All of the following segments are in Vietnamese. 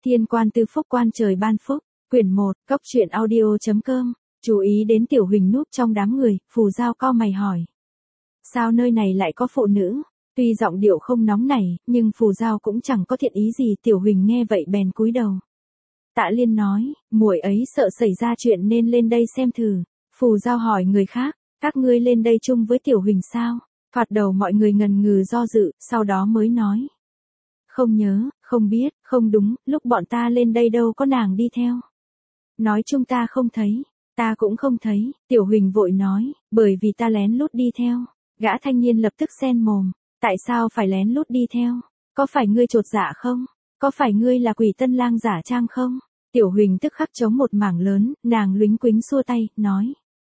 Thiên quan tư phúc quan trời ban phúc, quyển 1, cốc truyện audio.com, chú ý đến Tiểu Huỳnh núp trong đám người, Phù Giao cau mày hỏi. Sao nơi này lại có phụ nữ? Tuy giọng điệu không nóng nảy, nhưng Phù Giao cũng chẳng có thiện ý gì. Tiểu Huỳnh nghe vậy bèn cúi đầu. Tạ Liên nói, muội ấy sợ xảy ra chuyện nên lên đây xem thử. Phù Giao hỏi người khác, các ngươi lên đây chung với Tiểu Huỳnh sao? Thoạt đầu mọi người ngần ngừ do dự, sau đó mới nói. Không nhớ, không biết, không đúng, lúc bọn ta lên đây đâu có nàng đi theo. Nói chung ta không thấy, ta cũng không thấy. Tiểu Huỳnh vội nói, bởi vì ta lén lút đi theo. Gã thanh niên lập tức xen mồm, tại sao phải lén lút đi theo? Có phải ngươi chột dạ không? Có phải ngươi là quỷ tân lang giả trang không? Tiểu Huỳnh tức khắc chống một mảng lớn, nàng lúnh quính xua tay, nói.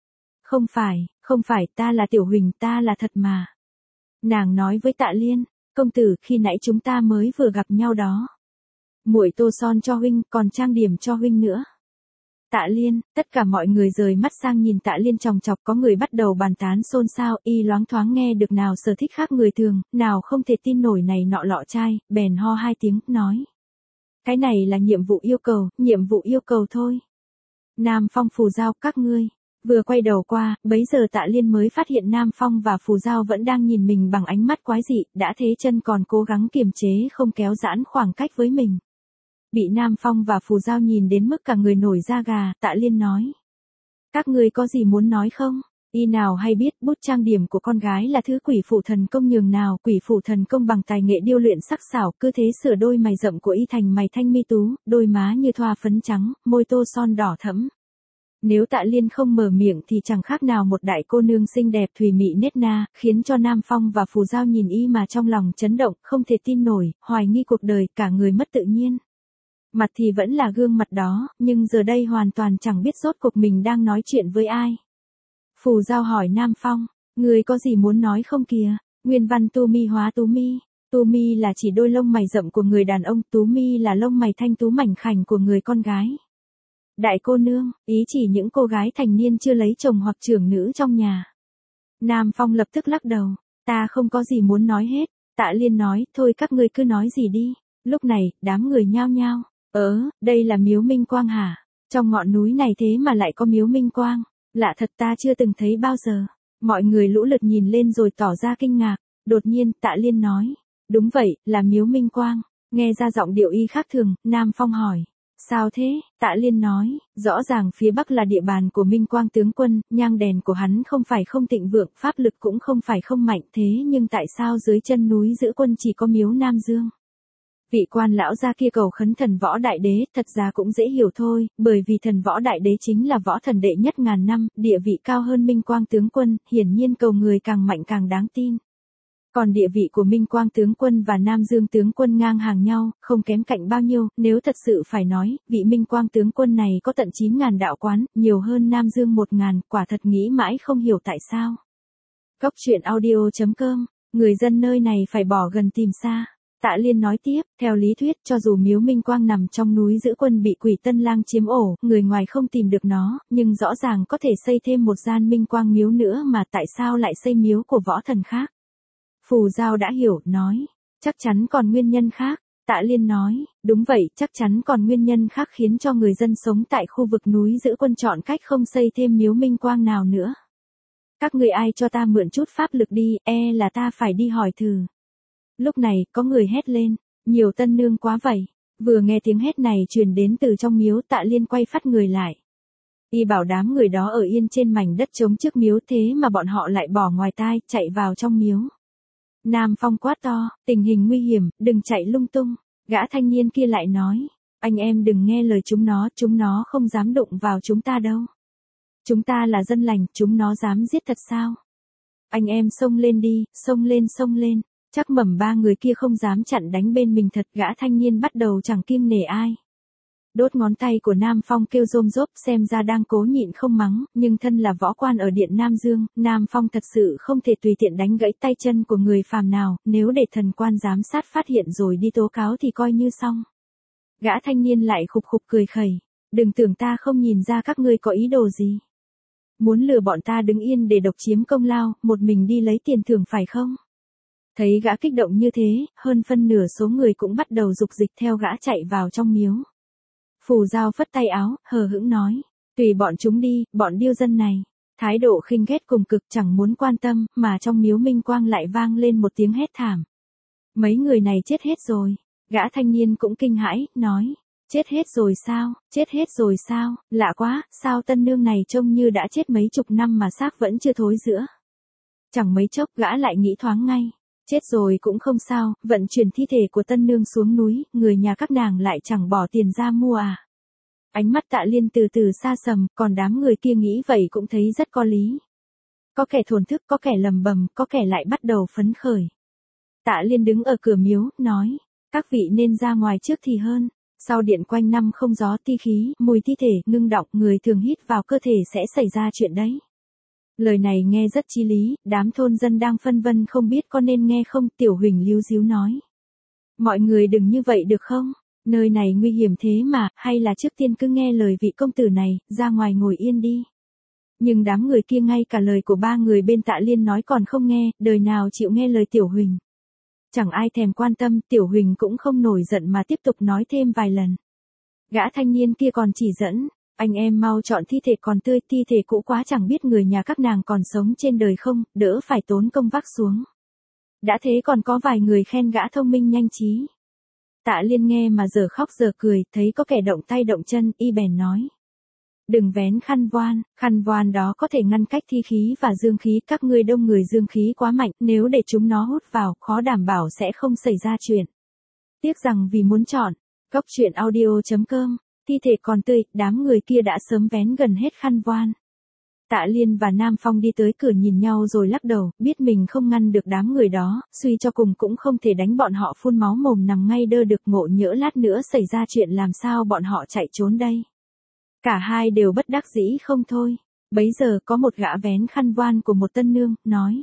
Không phải, ta là Tiểu Huỳnh, ta là thật mà. Nàng nói với Tạ Liên, công tử, khi nãy chúng ta mới vừa gặp nhau đó. Muội tô son cho huynh, còn trang điểm cho huynh nữa. Tạ Liên, tất cả mọi người rời mắt sang nhìn Tạ Liên chòng chọc, có người bắt đầu bàn tán xôn xao, y loáng thoáng nghe được nào sở thích khác người thường, nào không thể tin nổi này nọ lọ chai, bèn ho hai tiếng, nói. Cái này là nhiệm vụ yêu cầu thôi. Nam Phong Phù Giao, các ngươi. Vừa quay đầu qua, bấy giờ Tạ Liên mới phát hiện Nam Phong và Phù Giao vẫn đang nhìn mình bằng ánh mắt quái dị, đã thế chân còn cố gắng kiềm chế không kéo giãn khoảng cách với mình. Bị Nam Phong và Phù Giao nhìn đến mức cả người nổi da gà, Tạ Liên nói. Các ngươi có gì muốn nói không? Y nào hay biết bút trang điểm của con gái là thứ quỷ phụ thần công nhường nào, quỷ phụ thần công bằng tài nghệ điêu luyện sắc xảo, cứ thế sửa đôi mày rậm của y thành mày thanh mi tú, đôi má như thoa phấn trắng, môi tô son đỏ thẫm. Nếu Tạ Liên không mở miệng thì chẳng khác nào một đại cô nương xinh đẹp thùy mị nết na, khiến cho Nam Phong và Phù Giao nhìn y mà trong lòng chấn động, không thể tin nổi, hoài nghi cuộc đời, cả người mất tự nhiên. Mặt thì vẫn là gương mặt đó, nhưng giờ đây hoàn toàn chẳng biết rốt cuộc mình đang nói chuyện với ai. Phù Giao hỏi Nam Phong, người có gì muốn nói không kìa? Nguyên văn tu mi hóa tú mi. Tu mi là chỉ đôi lông mày rậm của người đàn ông, tú mi là lông mày thanh tú mảnh khảnh của người con gái. Đại cô nương, ý chỉ những cô gái thành niên chưa lấy chồng hoặc trưởng nữ trong nhà. Nam Phong lập tức lắc đầu, ta không có gì muốn nói hết. Tạ Liên nói, thôi các ngươi cứ nói gì đi. Lúc này, đám người nhao nhao. Đây là miếu minh quang hả? Trong ngọn núi này thế mà lại có miếu minh quang. Lạ thật, ta chưa từng thấy bao giờ. Mọi người lũ lượt nhìn lên rồi tỏ ra kinh ngạc. Đột nhiên, Tạ Liên nói. Đúng vậy, là miếu minh quang. Nghe ra giọng điệu y khác thường, Nam Phong hỏi. Sao thế? Tạ Liên nói, rõ ràng phía Bắc là địa bàn của Minh Quang tướng quân, nhang đèn của hắn không phải không thịnh vượng, pháp lực cũng không phải không mạnh, thế nhưng tại sao dưới chân núi Giữ Quân chỉ có miếu Nam Dương? Vị quan lão gia kia cầu khấn thần Võ Đại Đế, thật ra cũng dễ hiểu thôi, bởi vì thần Võ Đại Đế chính là võ thần đệ nhất ngàn năm, địa vị cao hơn Minh Quang tướng quân, hiển nhiên cầu người càng mạnh càng đáng tin. Còn địa vị của Minh Quang tướng quân và Nam Dương tướng quân ngang hàng nhau, không kém cạnh bao nhiêu, nếu thật sự phải nói, vị Minh Quang tướng quân này có tận 9.000 đạo quán, nhiều hơn Nam Dương 1.000, quả thật nghĩ mãi không hiểu tại sao. Cốc truyện audio.com, người dân nơi này phải bỏ gần tìm xa. Tạ Liên nói tiếp, theo lý thuyết, cho dù miếu Minh Quang nằm trong núi Giữ Quân bị quỷ tân lang chiếm ổ, người ngoài không tìm được nó, nhưng rõ ràng có thể xây thêm một gian Minh Quang miếu nữa mà tại sao lại xây miếu của võ thần khác? Phù Giao đã hiểu, nói, chắc chắn còn nguyên nhân khác. Tạ Liên nói, đúng vậy, chắc chắn còn nguyên nhân khác khiến cho người dân sống tại khu vực núi Giữ Quân chọn cách không xây thêm miếu minh quang nào nữa. Các người ai cho ta mượn chút pháp lực đi, là ta phải đi hỏi thử. Lúc này, có người hét lên, nhiều tân nương quá vậy. Vừa nghe tiếng hét này truyền đến từ trong miếu, Tạ Liên quay phát người lại. Y bảo đám người đó ở yên trên mảnh đất trống trước miếu, thế mà bọn họ lại bỏ ngoài tai, chạy vào trong miếu. Nam Phong quát to, tình hình nguy hiểm, đừng chạy lung tung. Gã thanh niên kia lại nói, anh em đừng nghe lời chúng nó không dám đụng vào chúng ta đâu. Chúng ta là dân lành, chúng nó dám giết thật sao? Anh em xông lên đi, xông lên. Chắc mẩm ba người kia không dám chặn đánh bên mình thật. Gã thanh niên bắt đầu chẳng kiêng nể ai. Đốt ngón tay của Nam Phong kêu rôm rốp, xem ra đang cố nhịn không mắng, nhưng thân là võ quan ở điện Nam Dương, Nam Phong thật sự không thể tùy tiện đánh gãy tay chân của người phàm nào, nếu để thần quan giám sát phát hiện rồi đi tố cáo thì coi như xong. Gã thanh niên lại khục khục cười khẩy, đừng tưởng ta không nhìn ra các ngươi có ý đồ gì. Muốn lừa bọn ta đứng yên để độc chiếm công lao, một mình đi lấy tiền thưởng phải không? Thấy gã kích động như thế, hơn phân nửa số người cũng bắt đầu dục dịch theo gã chạy vào trong miếu. Phù Giao phất tay áo, hờ hững nói, tùy bọn chúng đi, bọn điêu dân này. Thái độ khinh ghét cùng cực chẳng muốn quan tâm, mà trong miếu minh quang lại vang lên một tiếng hét thảm. Mấy người này chết hết rồi. Gã thanh niên cũng kinh hãi, nói, chết hết rồi sao, chết hết rồi sao, lạ quá, sao tân nương này trông như đã chết mấy chục năm mà xác vẫn chưa thối rữa. Chẳng mấy chốc gã lại nghĩ thoáng ngay, chết rồi cũng không sao, vận chuyển thi thể của tân nương xuống núi, người nhà các nàng lại chẳng bỏ tiền ra mua à. Ánh mắt Tạ Liên từ từ xa sầm, còn đám người kia nghĩ vậy cũng thấy rất có lý. Có kẻ thổn thức, có kẻ lầm bầm, có kẻ lại bắt đầu phấn khởi. Tạ Liên đứng ở cửa miếu, nói, các vị nên ra ngoài trước thì hơn. Sau điện quanh năm không gió ti khí, mùi thi thể ngưng đọng, người thường hít vào cơ thể sẽ xảy ra chuyện đấy. Lời này nghe rất chí lý, đám thôn dân đang phân vân không biết có nên nghe không, Tiểu Huỳnh líu díu nói. Mọi người đừng như vậy được không? Nơi này nguy hiểm thế mà, hay là trước tiên cứ nghe lời vị công tử này, ra ngoài ngồi yên đi. Nhưng đám người kia ngay cả lời của ba người bên Tạ Liên nói còn không nghe, đời nào chịu nghe lời Tiểu Huỳnh. Chẳng ai thèm quan tâm, Tiểu Huỳnh cũng không nổi giận mà tiếp tục nói thêm vài lần. Gã thanh niên kia còn chỉ dẫn, anh em mau chọn thi thể còn tươi, thi thể cũ quá chẳng biết người nhà các nàng còn sống trên đời không, đỡ phải tốn công vác xuống. Đã thế còn có vài người khen gã thông minh nhanh trí. Tạ Liên nghe mà giờ khóc giờ cười, thấy có kẻ động tay động chân, y bèn nói. Đừng vén khăn voan đó có thể ngăn cách thi khí và dương khí, các ngươi đông người dương khí quá mạnh, nếu để chúng nó hút vào, khó đảm bảo sẽ không xảy ra chuyện. Tiếc rằng vì muốn chọn, Cốc truyện audio.com, thi thể còn tươi, đám người kia đã sớm vén gần hết khăn voan. Tạ Liên và Nam Phong đi tới cửa nhìn nhau rồi lắc đầu, biết mình không ngăn được đám người đó, suy cho cùng cũng không thể đánh bọn họ phun máu mồm nằm ngay đơ được, ngộ nhỡ lát nữa xảy ra chuyện làm sao bọn họ chạy trốn đây. Cả hai đều bất đắc dĩ không thôi. Bấy giờ có một gã vén khăn voan của một tân nương, nói.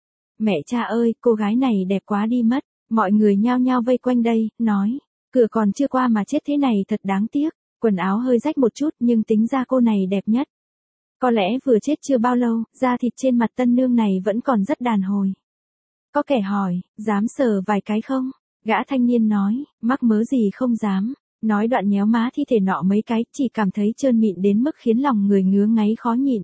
Mẹ cha ơi, cô gái này đẹp quá đi mất. Mọi người nhao nhao vây quanh đây, nói. Cửa còn chưa qua mà chết thế này thật đáng tiếc. Quần áo hơi rách một chút nhưng tính ra cô này đẹp nhất. Có lẽ vừa chết chưa bao lâu, da thịt trên mặt tân nương này vẫn còn rất đàn hồi. Có kẻ hỏi, dám sờ vài cái không? Gã thanh niên nói, mắc mớ gì không dám. Nói đoạn nhéo má thi thể nọ mấy cái, chỉ cảm thấy trơn mịn đến mức khiến lòng người ngứa ngáy khó nhịn.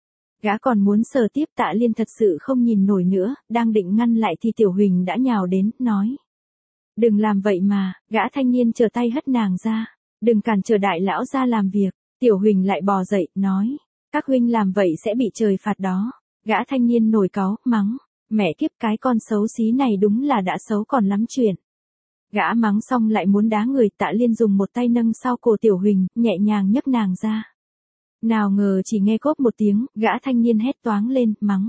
Gã còn muốn sờ tiếp, Tạ Liên thật sự không nhìn nổi nữa, đang định ngăn lại thì Tiểu Huỳnh đã nhào đến, nói. Đừng làm vậy mà, gã thanh niên trở tay hất nàng ra. Đừng cản trở đại lão ra làm việc. Tiểu Huỳnh lại bò dậy, nói. Các huynh làm vậy sẽ bị trời phạt đó. Gã thanh niên nổi cáu, mắng. Mẹ kiếp, cái con xấu xí này đúng là đã xấu còn lắm chuyện. Gã mắng xong lại muốn đá người, Tạ Liên dùng một tay nâng sau cổ Tiểu Huỳnh, nhẹ nhàng nhấc nàng ra. Nào ngờ chỉ nghe cốp một tiếng, gã thanh niên hét toáng lên, mắng.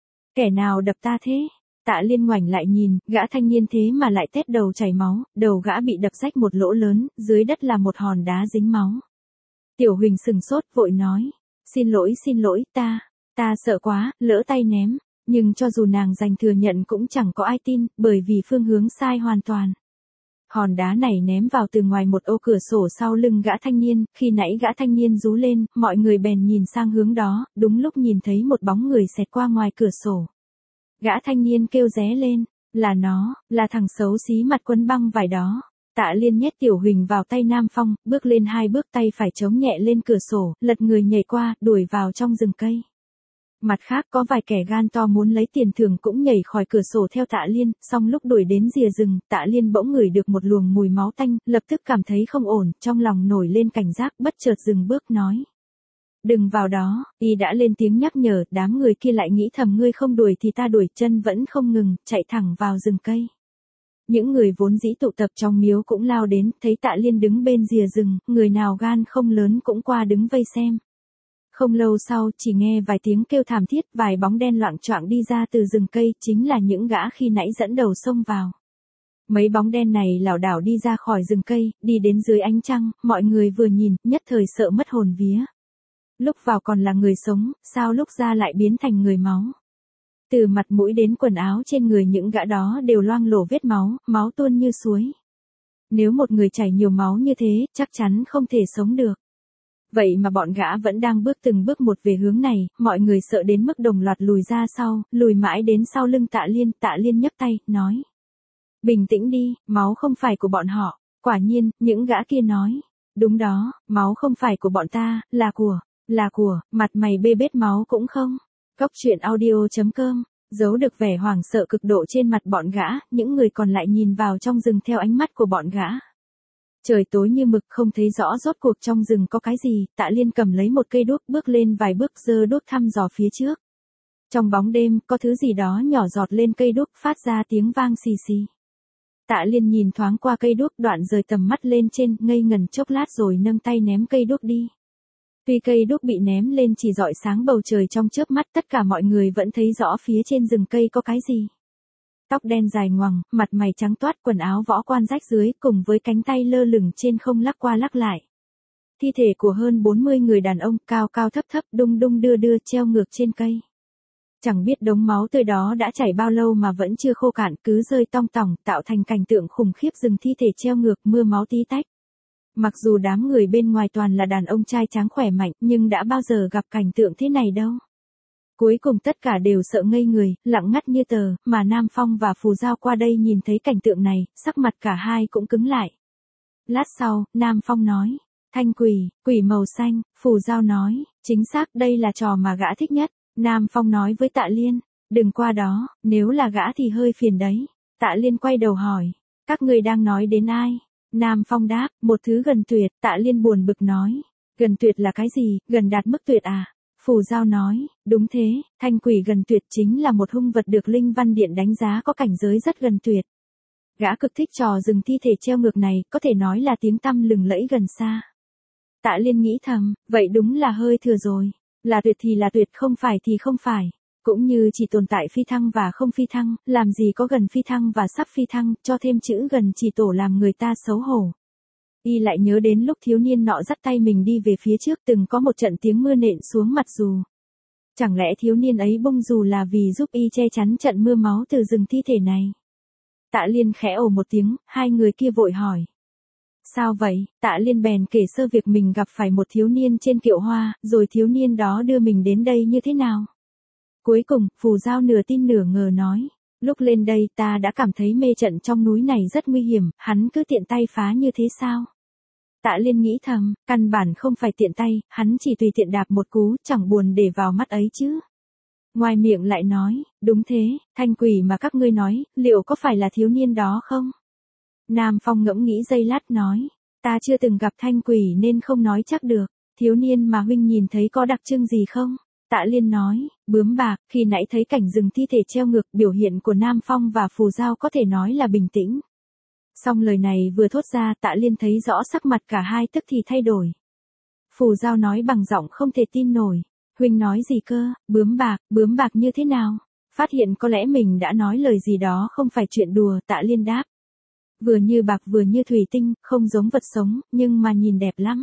Kẻ nào đập ta thế? Tạ Liên ngoảnh lại nhìn, gã thanh niên thế mà lại tét đầu chảy máu, đầu gã bị đập rách một lỗ lớn, dưới đất là một hòn đá dính máu. Tiểu Huỳnh sừng sốt vội nói. Xin lỗi, ta sợ quá, lỡ tay ném. Nhưng cho dù nàng giành thừa nhận cũng chẳng có ai tin, bởi vì phương hướng sai hoàn toàn. Hòn đá này ném vào từ ngoài một ô cửa sổ sau lưng gã thanh niên, khi nãy gã thanh niên rú lên, mọi người bèn nhìn sang hướng đó, đúng lúc nhìn thấy một bóng người xẹt qua ngoài cửa sổ. Gã thanh niên kêu ré lên, là nó, là thằng xấu xí mặt quấn băng vải đó. Tạ Liên nhét Tiểu Huỳnh vào tay Nam Phong, bước lên 2 bước, tay phải chống nhẹ lên cửa sổ, lật người nhảy qua, đuổi vào trong rừng cây. Mặt khác có vài kẻ gan to muốn lấy tiền thưởng cũng nhảy khỏi cửa sổ theo Tạ Liên, song lúc đuổi đến rìa rừng, Tạ Liên bỗng ngửi được một luồng mùi máu tanh, lập tức cảm thấy không ổn, trong lòng nổi lên cảnh giác, bất chợt dừng bước nói. Đừng vào đó, y đã lên tiếng nhắc nhở, đám người kia lại nghĩ thầm ngươi không đuổi thì ta đuổi, chân vẫn không ngừng, chạy thẳng vào rừng cây. Những người vốn dĩ tụ tập trong miếu cũng lao đến, thấy Tạ Liên đứng bên rìa rừng, người nào gan không lớn cũng qua đứng vây xem. Không lâu sau, chỉ nghe vài tiếng kêu thảm thiết, vài bóng đen loạng choạng đi ra từ rừng cây, chính là những gã khi nãy dẫn đầu xông vào. Mấy bóng đen này lảo đảo đi ra khỏi rừng cây, đi đến dưới ánh trăng, mọi người vừa nhìn, nhất thời sợ mất hồn vía. Lúc vào còn là người sống, sao lúc ra lại biến thành người máu. Từ mặt mũi đến quần áo trên người những gã đó đều loang lổ vết máu, máu tuôn như suối. Nếu một người chảy nhiều máu như thế, chắc chắn không thể sống được. Vậy mà bọn gã vẫn đang bước từng bước một về hướng này, mọi người sợ đến mức đồng loạt lùi ra sau, lùi mãi đến sau lưng Tạ Liên nhấc tay, nói. Bình tĩnh đi, máu không phải của bọn họ. Quả nhiên, những gã kia nói. Đúng đó, máu không phải của bọn ta, là của, mặt mày bê bết máu cũng không. Cốc truyện audio.com, giấu được vẻ hoảng sợ cực độ trên mặt bọn gã, những người còn lại nhìn vào trong rừng theo ánh mắt của bọn gã. Trời tối như mực không thấy rõ rốt cuộc trong rừng có cái gì, Tạ Liên cầm lấy một cây đuốc bước lên vài bước giơ đuốc thăm dò phía trước. Trong bóng đêm, có thứ gì đó nhỏ giọt lên cây đuốc phát ra tiếng vang xì xì. Tạ Liên nhìn thoáng qua cây đuốc đoạn rời tầm mắt lên trên, ngây ngần chốc lát rồi nâng tay ném cây đuốc đi. Tuy cây đuốc bị ném lên chỉ rọi sáng bầu trời trong chớp mắt, tất cả mọi người vẫn thấy rõ phía trên rừng cây có cái gì. Tóc đen dài ngoằng, mặt mày trắng toát, quần áo võ quan rách dưới, cùng với cánh tay lơ lửng trên không lắc qua lắc lại. Thi thể của hơn 40 người đàn ông, cao cao thấp thấp, đung đung đưa đưa treo ngược trên cây. Chẳng biết đống máu tươi đó đã chảy bao lâu mà vẫn chưa khô cạn, cứ rơi tong tỏng, tạo thành cảnh tượng khủng khiếp rừng thi thể treo ngược, mưa máu tí tách. Mặc dù đám người bên ngoài toàn là đàn ông trai tráng khỏe mạnh, nhưng đã bao giờ gặp cảnh tượng thế này đâu. Cuối cùng tất cả đều sợ ngây người, lặng ngắt như tờ, mà Nam Phong và Phù Giao qua đây nhìn thấy cảnh tượng này, sắc mặt cả hai cũng cứng lại. Lát sau, Nam Phong nói, thanh quỷ màu xanh, Phù Giao nói, chính xác đây là trò mà gã thích nhất. Nam Phong nói với Tạ Liên, đừng qua đó, nếu là gã thì hơi phiền đấy. Tạ Liên quay đầu hỏi, các ngươi đang nói đến ai? Nam Phong đáp, một thứ gần tuyệt. Tạ Liên buồn bực nói, gần tuyệt là cái gì, gần đạt mức tuyệt à? Phù Giao nói, đúng thế, thanh quỷ gần tuyệt chính là một hung vật được Linh Văn Điện đánh giá có cảnh giới rất gần tuyệt. Gã cực thích trò rừng thi thể treo ngược này, có thể nói là tiếng tăm lừng lẫy gần xa. Tạ Liên nghĩ thầm, vậy đúng là hơi thừa rồi. Là tuyệt thì là tuyệt, không phải thì không phải. Cũng như chỉ tồn tại phi thăng và không phi thăng, làm gì có gần phi thăng và sắp phi thăng, cho thêm chữ gần chỉ tổ làm người ta xấu hổ. Y lại nhớ đến lúc thiếu niên nọ dắt tay mình đi về phía trước, từng có một trận tiếng mưa nện xuống mặt dù. Chẳng lẽ thiếu niên ấy bông dù là vì giúp y che chắn trận mưa máu từ rừng thi thể này? Tạ Liên khẽ ồ một tiếng, hai người kia vội hỏi. Sao vậy? Tạ Liên bèn kể sơ việc mình gặp phải một thiếu niên trên kiệu hoa, rồi thiếu niên đó đưa mình đến đây như thế nào. Cuối cùng, Phù Giao nửa tin nửa ngờ nói, lúc lên đây ta đã cảm thấy mê trận trong núi này rất nguy hiểm, hắn cứ tiện tay phá như thế sao? Tạ Liên nghĩ thầm, căn bản không phải tiện tay, hắn chỉ tùy tiện đạp một cú, chẳng buồn để vào mắt ấy chứ. Ngoài miệng lại nói, đúng thế, thanh quỷ mà các ngươi nói, liệu có phải là thiếu niên đó không? Nam Phong ngẫm nghĩ giây lát nói, ta chưa từng gặp thanh quỷ nên không nói chắc được, thiếu niên mà huynh nhìn thấy có đặc trưng gì không? Tạ Liên nói, bướm bạc, khi nãy thấy cảnh rừng thi thể treo ngược, biểu hiện của Nam Phong và Phù Giao có thể nói là bình tĩnh. Song lời này vừa thốt ra, Tạ Liên thấy rõ sắc mặt cả hai tức thì thay đổi. Phù Giao nói bằng giọng không thể tin nổi, huynh nói gì cơ, bướm bạc như thế nào? Phát hiện có lẽ mình đã nói lời gì đó không phải chuyện đùa, Tạ Liên đáp. Vừa như bạc vừa như thủy tinh, không giống vật sống, nhưng mà nhìn đẹp lắm.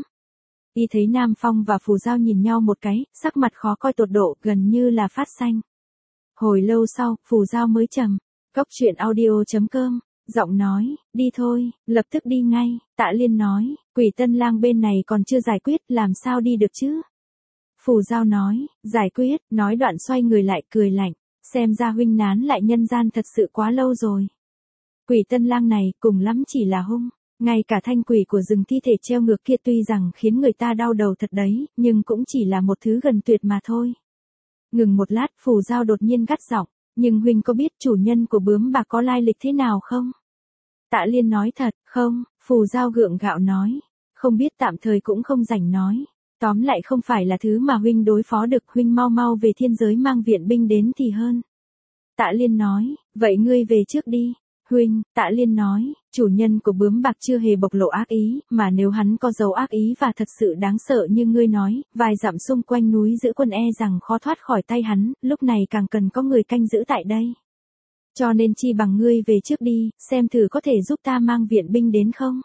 Y thấy Nam Phong và Phù Giao nhìn nhau một cái, sắc mặt khó coi tột độ, gần như là phát xanh. Hồi lâu sau, Phù Giao mới trầm, cốc truyện audio.com, giọng nói, đi thôi, lập tức đi ngay. Tạ Liên nói, Quỷ Tân Lang bên này còn chưa giải quyết, làm sao đi được chứ? Phù Giao nói, giải quyết, nói đoạn xoay người lại cười lạnh, xem ra huynh nán lại nhân gian thật sự quá lâu rồi. Quỷ Tân Lang này, cùng lắm chỉ là hung. Ngay cả thanh quỷ của rừng thi thể treo ngược kia tuy rằng khiến người ta đau đầu thật đấy, nhưng cũng chỉ là một thứ gần tuyệt mà thôi. Ngừng một lát, Phù Giao đột nhiên gắt giọng, nhưng huynh có biết chủ nhân của bướm bạc có lai lịch thế nào không? Tạ Liên nói thật, không, Phù Giao gượng gạo nói, không biết tạm thời cũng không rảnh nói. Tóm lại không phải là thứ mà huynh đối phó được, huynh mau mau về thiên giới mang viện binh đến thì hơn. Tạ Liên nói, vậy ngươi về trước đi. Huynh, Tạ Liên nói, chủ nhân của bướm bạc chưa hề bộc lộ ác ý, mà nếu hắn có dấu ác ý và thật sự đáng sợ như ngươi nói, vài dặm xung quanh núi giữ quân e rằng khó thoát khỏi tay hắn, lúc này càng cần có người canh giữ tại đây. Cho nên chi bằng ngươi về trước đi, xem thử có thể giúp ta mang viện binh đến không?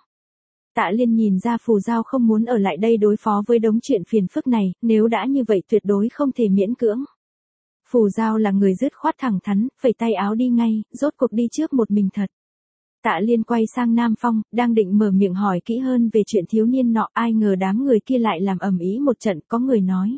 Tạ Liên nhìn ra Phù Giao không muốn ở lại đây đối phó với đống chuyện phiền phức này, nếu đã như vậy tuyệt đối không thể miễn cưỡng. Phù Giao là người dứt khoát thẳng thắn, phẩy tay áo đi ngay, rốt cuộc đi trước một mình thật. Tạ Liên quay sang Nam Phong, đang định mở miệng hỏi kỹ hơn về chuyện thiếu niên nọ, ai ngờ đám người kia lại làm ầm ĩ một trận, có người nói.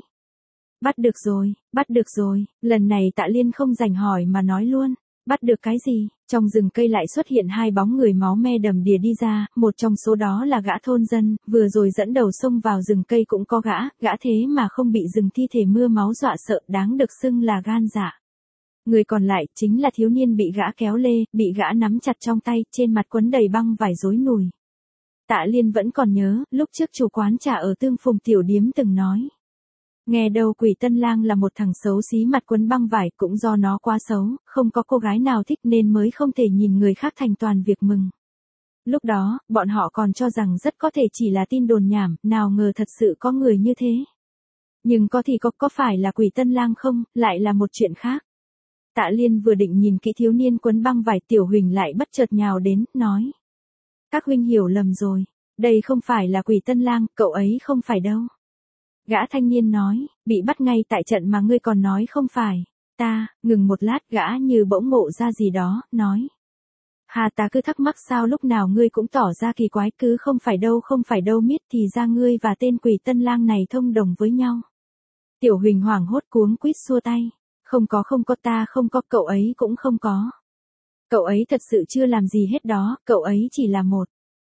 Bắt được rồi, lần này Tạ Liên không dành hỏi mà nói luôn. Bắt được cái gì? Trong rừng cây lại xuất hiện hai bóng người máu me đầm đìa đi ra, một trong số đó là gã thôn dân, vừa rồi dẫn đầu xông vào rừng cây cũng có gã thế mà không bị rừng thi thể mưa máu dọa sợ, đáng được xưng là gan dạ. Người còn lại chính là thiếu niên bị gã kéo lê, bị gã nắm chặt trong tay, trên mặt quấn đầy băng vải rối nùi. Tạ Liên vẫn còn nhớ, lúc trước chủ quán trà ở Tương Phùng tiểu điếm từng nói. Nghe đâu Quỷ Tân Lang là một thằng xấu xí mặt quấn băng vải, cũng do nó quá xấu, không có cô gái nào thích nên mới không thể nhìn người khác thành toàn việc mừng. Lúc đó, bọn họ còn cho rằng rất có thể chỉ là tin đồn nhảm, nào ngờ thật sự có người như thế. Nhưng có thì có phải là Quỷ Tân Lang không, lại là một chuyện khác. Tạ Liên vừa định nhìn kỹ thiếu niên quấn băng vải, Tiểu Huỳnh lại bất chợt nhào đến, nói. Các huynh hiểu lầm rồi, đây không phải là Quỷ Tân Lang, cậu ấy không phải đâu. Gã thanh niên nói, bị bắt ngay tại trận mà ngươi còn nói không phải. Ngừng một lát, gã như bỗng ngộ ra gì đó, nói. Hà ta cứ thắc mắc sao lúc nào ngươi cũng tỏ ra kỳ quái, cứ không phải đâu miết thì ra ngươi và tên Quỷ Tân Lang này thông đồng với nhau. Tiểu Huỳnh hoảng hốt cuống quýt xua tay. Không có ta không có, cậu ấy cũng không có. Cậu ấy thật sự chưa làm gì hết đó, cậu ấy chỉ là một.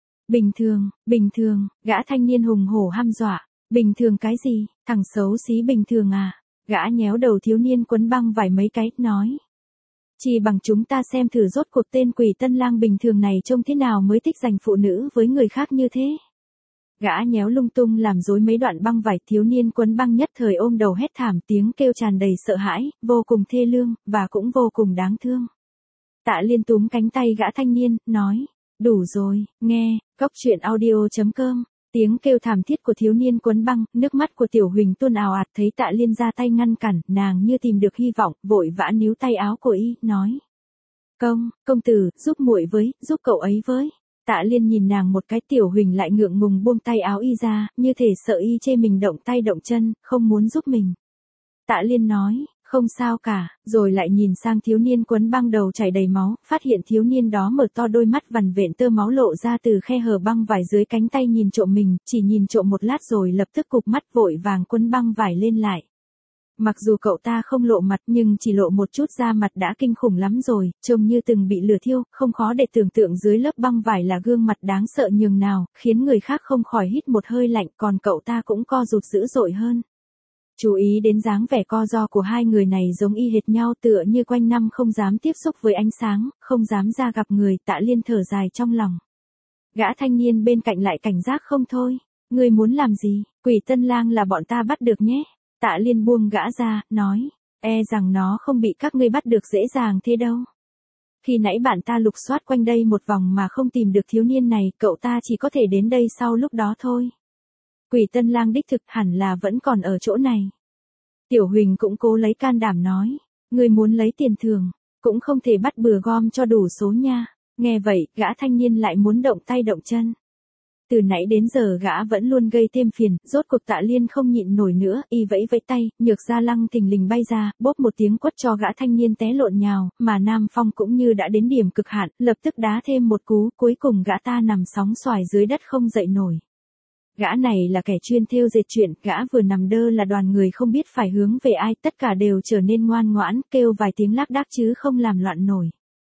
Bình thường, gã thanh niên hùng hổ hăm dọa. Bình thường cái gì, thằng xấu xí bình thường à? Gã nhéo đầu thiếu niên quấn băng vải mấy cái, nói. Chỉ bằng chúng ta xem thử rốt cuộc tên Quỷ Tân Lang bình thường này trông thế nào mới thích giành phụ nữ với người khác như thế. Gã nhéo lung tung làm rối mấy đoạn băng vải, thiếu niên quấn băng nhất thời ôm đầu hét thảm, tiếng kêu tràn đầy sợ hãi, vô cùng thê lương, và cũng vô cùng đáng thương. Tạ Liên túm cánh tay gã thanh niên, nói. Đủ rồi, nghe, coctruyện.audio.com. Tiếng kêu thảm thiết của thiếu niên quấn băng, nước mắt của Tiểu Huỳnh tuôn ào ạt, thấy Tạ Liên ra tay ngăn cản, nàng như tìm được hy vọng, vội vã níu tay áo của y, nói. Công tử, giúp cậu ấy với. Tạ Liên nhìn nàng một cái, Tiểu Huỳnh lại ngượng ngùng buông tay áo y ra, như thể sợ y chê mình động tay động chân, không muốn giúp mình. Tạ Liên nói, không sao cả, rồi lại nhìn sang thiếu niên quấn băng đầu chảy đầy máu, phát hiện thiếu niên đó mở to đôi mắt vằn vện tơ máu lộ ra từ khe hở băng vải dưới cánh tay nhìn trộm mình, chỉ nhìn trộm một lát rồi lập tức cụp mắt vội vàng quấn băng vải lên lại. Mặc dù cậu ta không lộ mặt nhưng chỉ lộ một chút da mặt đã kinh khủng lắm rồi, trông như từng bị lửa thiêu, không khó để tưởng tượng dưới lớp băng vải là gương mặt đáng sợ nhường nào, khiến người khác không khỏi hít một hơi lạnh, còn cậu ta cũng co rụt dữ dội hơn. Chú ý đến dáng vẻ co ro của hai người này giống y hệt nhau, tựa như quanh năm không dám tiếp xúc với ánh sáng, không dám ra gặp người. Tạ Liên thở dài trong lòng. Gã thanh niên bên cạnh lại cảnh giác không thôi. Ngươi muốn làm gì? Quỷ Tân Lang là bọn ta bắt được nhé. Tạ Liên buông gã ra, nói. E rằng nó không bị các ngươi bắt được dễ dàng thế đâu. Khi nãy bạn ta lục soát quanh đây một vòng mà không tìm được thiếu niên này, cậu ta chỉ có thể đến đây sau lúc đó thôi. Quỷ Tân Lang đích thực hẳn là vẫn còn ở chỗ này. Tiểu Huỳnh cũng cố lấy can đảm nói. Ngươi muốn lấy tiền thưởng, cũng không thể bắt bừa gom cho đủ số nha. Nghe vậy, gã thanh niên lại muốn động tay động chân. Từ nãy đến giờ gã vẫn luôn gây thêm phiền, rốt cuộc Tạ Liên không nhịn nổi nữa, y vẫy vẫy tay, Nhược Gia Lăng thình lình bay ra, bóp một tiếng quất cho gã thanh niên té lộn nhào, mà Nam Phong cũng như đã đến điểm cực hạn, lập tức đá thêm một cú, cuối cùng gã ta nằm sóng xoài dưới đất không dậy nổi. Gã này là kẻ chuyên thêu dệt chuyện, gã vừa nằm đơ là đoàn người không biết phải hướng về ai, tất cả đều trở nên ngoan ngoãn, kêu vài tiếng lác đác chứ không làm loạn nổi.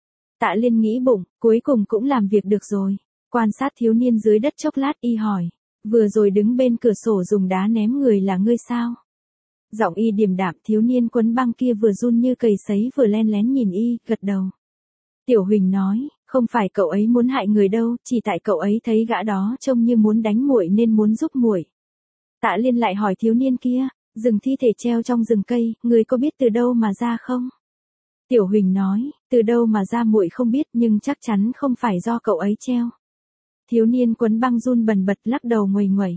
Tạ Liên nghĩ bụng, cuối cùng cũng làm việc được rồi. Quan sát thiếu niên dưới đất chốc lát, y hỏi. Vừa rồi đứng bên cửa sổ dùng đá ném người là ngươi sao? Giọng y điềm đạm, thiếu niên quấn băng kia vừa run như cầy sấy vừa len lén nhìn y, gật đầu. Tiểu Huỳnh nói, không phải cậu ấy muốn hại người đâu, chỉ tại cậu ấy thấy gã đó trông như muốn đánh muội nên muốn giúp muội. Tạ Liên lại hỏi thiếu niên kia, rừng thi thể treo trong rừng cây, người có biết từ đâu mà ra không? Tiểu Huỳnh nói, từ đâu mà ra muội không biết nhưng chắc chắn không phải do cậu ấy treo. Thiếu niên quấn băng run bần bật lắc đầu nguầy nguẩy.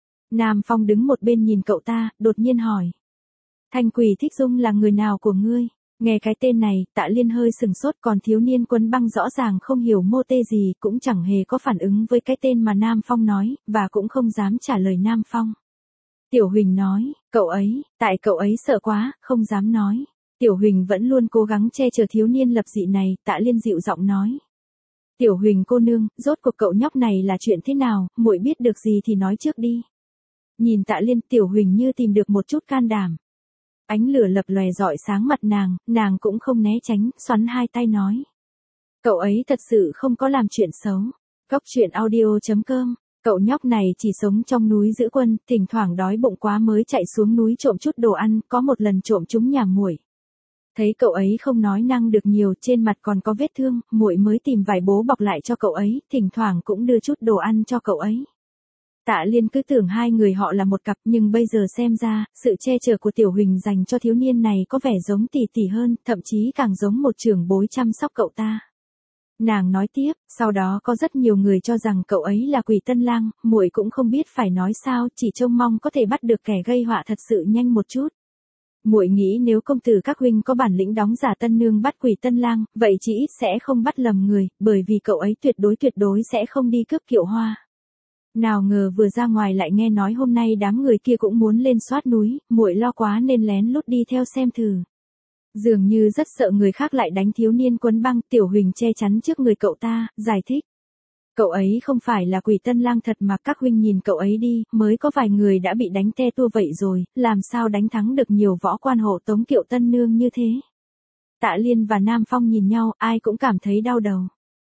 Nam Phong đứng một bên nhìn cậu ta, đột nhiên hỏi. Thanh Quỷ Thích Dung là người nào của ngươi? Nghe cái tên này, Tạ Liên hơi sừng sốt, còn thiếu niên quấn băng rõ ràng không hiểu mô tê gì, cũng chẳng hề có phản ứng với cái tên mà Nam Phong nói, và cũng không dám trả lời Nam Phong. Tiểu Huỳnh nói, tại cậu ấy sợ quá, không dám nói. Tiểu Huỳnh vẫn luôn cố gắng che chở thiếu niên lập dị này, Tạ Liên dịu giọng nói. Tiểu Huỳnh cô nương, rốt cuộc cậu nhóc này là chuyện thế nào, muội biết được gì thì nói trước đi. Nhìn Tạ Liên, Tiểu Huỳnh như tìm được một chút can đảm. Ánh lửa lập lòe rọi sáng mặt nàng cũng không né tránh, xoắn hai tay nói. Cậu ấy thật sự không có làm chuyện xấu. Cốc truyện audio.com, cậu nhóc này chỉ sống trong núi giữ quân, thỉnh thoảng đói bụng quá mới chạy xuống núi trộm chút đồ ăn, có một lần trộm trúng nhà muội. Thấy cậu ấy không nói năng được nhiều, trên mặt còn có vết thương, muội mới tìm vải bố bọc lại cho cậu ấy, thỉnh thoảng cũng đưa chút đồ ăn cho cậu ấy. Tạ Liên cứ tưởng hai người họ là một cặp, nhưng bây giờ xem ra, sự che chở của Tiểu Huỳnh dành cho thiếu niên này có vẻ giống tỷ tỷ hơn, thậm chí càng giống một trưởng bối chăm sóc cậu ta. Nàng nói tiếp, sau đó có rất nhiều người cho rằng cậu ấy là Quỷ Tân Lang, muội cũng không biết phải nói sao, chỉ trông mong có thể bắt được kẻ gây họa thật sự nhanh một chút. Muội nghĩ nếu công tử các huynh có bản lĩnh đóng giả tân nương bắt Quỷ Tân Lang, vậy chỉ ít sẽ không bắt lầm người, bởi vì cậu ấy tuyệt đối sẽ không đi cướp kiệu hoa. Nào ngờ vừa ra ngoài lại nghe nói hôm nay đám người kia cũng muốn lên soát núi, muội lo quá nên lén lút đi theo xem thử. Dường như rất sợ người khác lại đánh thiếu niên quấn băng, Tiểu Huỳnh che chắn trước người cậu ta, giải thích. Cậu ấy không phải là Quỷ Tân Lang thật mà các huynh nhìn cậu ấy đi, mới có vài người đã bị đánh te tua vậy rồi, làm sao đánh thắng được nhiều võ quan hộ tống kiệu tân nương như thế. Tạ Liên và Nam Phong nhìn nhau, ai cũng cảm thấy đau đầu.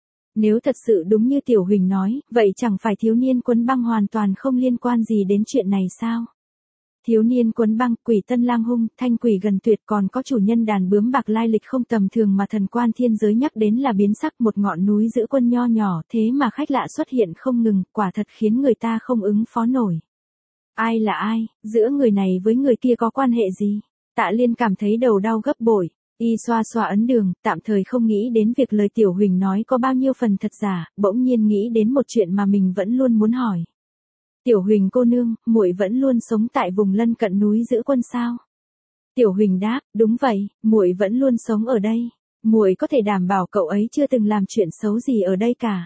Nếu thật sự đúng như Tiểu Huỳnh nói, vậy chẳng phải thiếu niên quấn băng hoàn toàn không liên quan gì đến chuyện này sao? Thiếu niên quấn băng, Quỷ Tân Lang hung, thanh quỷ gần tuyệt, còn có chủ nhân đàn bướm bạc lai lịch không tầm thường mà thần quan thiên giới nhắc đến là biến sắc, một ngọn núi giữ quân nho nhỏ, thế mà khách lạ xuất hiện không ngừng, quả thật khiến người ta không ứng phó nổi. Ai là ai, giữa người này với người kia có quan hệ gì? Tạ Liên cảm thấy đầu đau gấp bội. Y xoa xoa ấn đường, tạm thời không nghĩ đến việc lời Tiểu Huỳnh nói có bao nhiêu phần thật giả, bỗng nhiên nghĩ đến một chuyện mà mình vẫn luôn muốn hỏi. Tiểu Huỳnh cô nương, muội vẫn luôn sống tại vùng lân cận núi giữ quân sao? Tiểu Huỳnh đáp, đúng vậy, muội vẫn luôn sống ở đây. Muội có thể đảm bảo cậu ấy chưa từng làm chuyện xấu gì ở đây cả.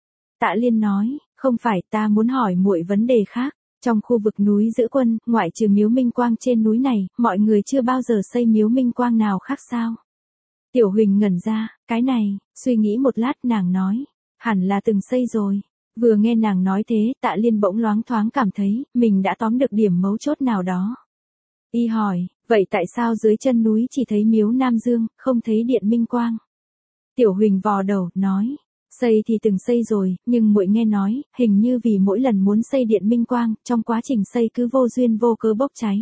Tạ Liên nói, không phải, ta muốn hỏi muội vấn đề khác. Trong khu vực núi giữ quân, ngoại trừ miếu minh quang trên núi này, mọi người chưa bao giờ xây miếu minh quang nào khác sao? Tiểu Huỳnh ngẩn ra, cái này, suy nghĩ một lát nàng nói, hẳn là từng xây rồi. Vừa nghe nàng nói thế, Tạ Liên bỗng loáng thoáng cảm thấy, mình đã tóm được điểm mấu chốt nào đó. Y hỏi, vậy tại sao dưới chân núi chỉ thấy miếu Nam Dương, không thấy điện minh quang? Tiểu Huỳnh vò đầu, nói, xây thì từng xây rồi, nhưng muội nghe nói, hình như vì mỗi lần muốn xây điện minh quang, trong quá trình xây cứ vô duyên vô cớ bốc cháy.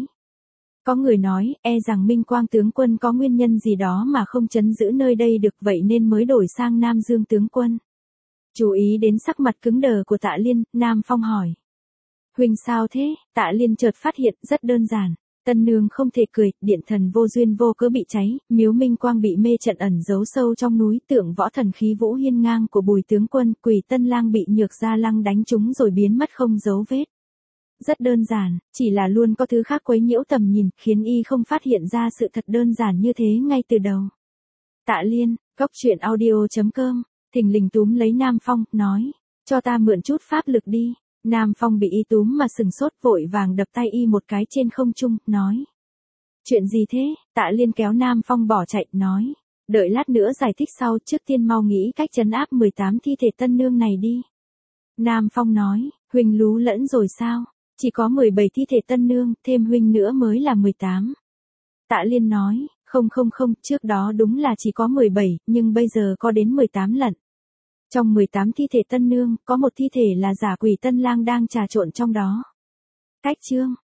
Có người nói, rằng Minh Quang tướng quân có nguyên nhân gì đó mà không trấn giữ nơi đây được, vậy nên mới đổi sang Nam Dương tướng quân. Chú ý đến sắc mặt cứng đờ của Tạ Liên, Nam Phong hỏi. Huỳnh sao thế? Tạ Liên chợt phát hiện, rất đơn giản. Tân nương không thể cười, điện thần vô duyên vô cớ bị cháy, miếu minh quang bị mê trận ẩn giấu sâu trong núi, tượng võ thần khí vũ hiên ngang của Bùi tướng quân, Quỷ Tân Lang bị Nhược Gia Lăng đánh trúng rồi biến mất không dấu vết. Rất đơn giản, chỉ là luôn có thứ khác quấy nhiễu tầm nhìn, khiến y không phát hiện ra sự thật đơn giản như thế ngay từ đầu. Tạ Liên, Cốc truyện audio.com, thình lình túm lấy Nam Phong, nói, cho ta mượn chút pháp lực đi. Nam Phong bị y túm mà sừng sốt, vội vàng đập tay y một cái trên không trung, nói. Chuyện gì thế? Tạ Liên kéo Nam Phong bỏ chạy, nói. Đợi lát nữa giải thích sau, trước tiên mau nghĩ cách trấn áp 18 thi thể tân nương này đi. Nam Phong nói, Huỳnh lú lẫn rồi sao? Chỉ có 17 thi thể tân nương, thêm Huỳnh nữa mới là 18. Tạ Liên nói, không, trước đó đúng là chỉ có 17, nhưng bây giờ có đến 18 lận. Trong 18 thi thể tân nương, có một thi thể là giả Quỷ Tân Lang đang trà trộn trong đó. Cách chương